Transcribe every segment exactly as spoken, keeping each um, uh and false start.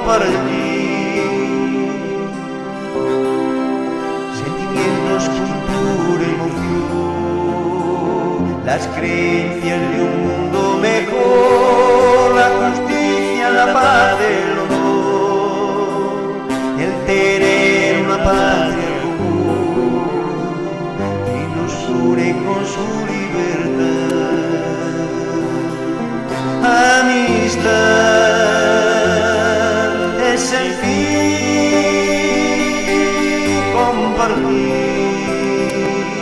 compartir. Sentimientos, cultura, emoción, las creencias de un mundo mejor, la justicia, la paz, el honor, el tener una patria común que nos une con su libertad. Amistad es el fin, compartir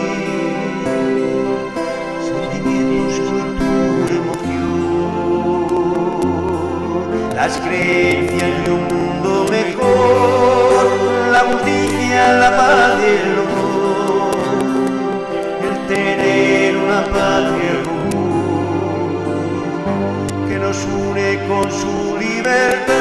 sentimientos, cultura, emoción, las creencias de un mundo mejor, la justicia, la paz y el honor, el tener una patria común que nos une con su libertad.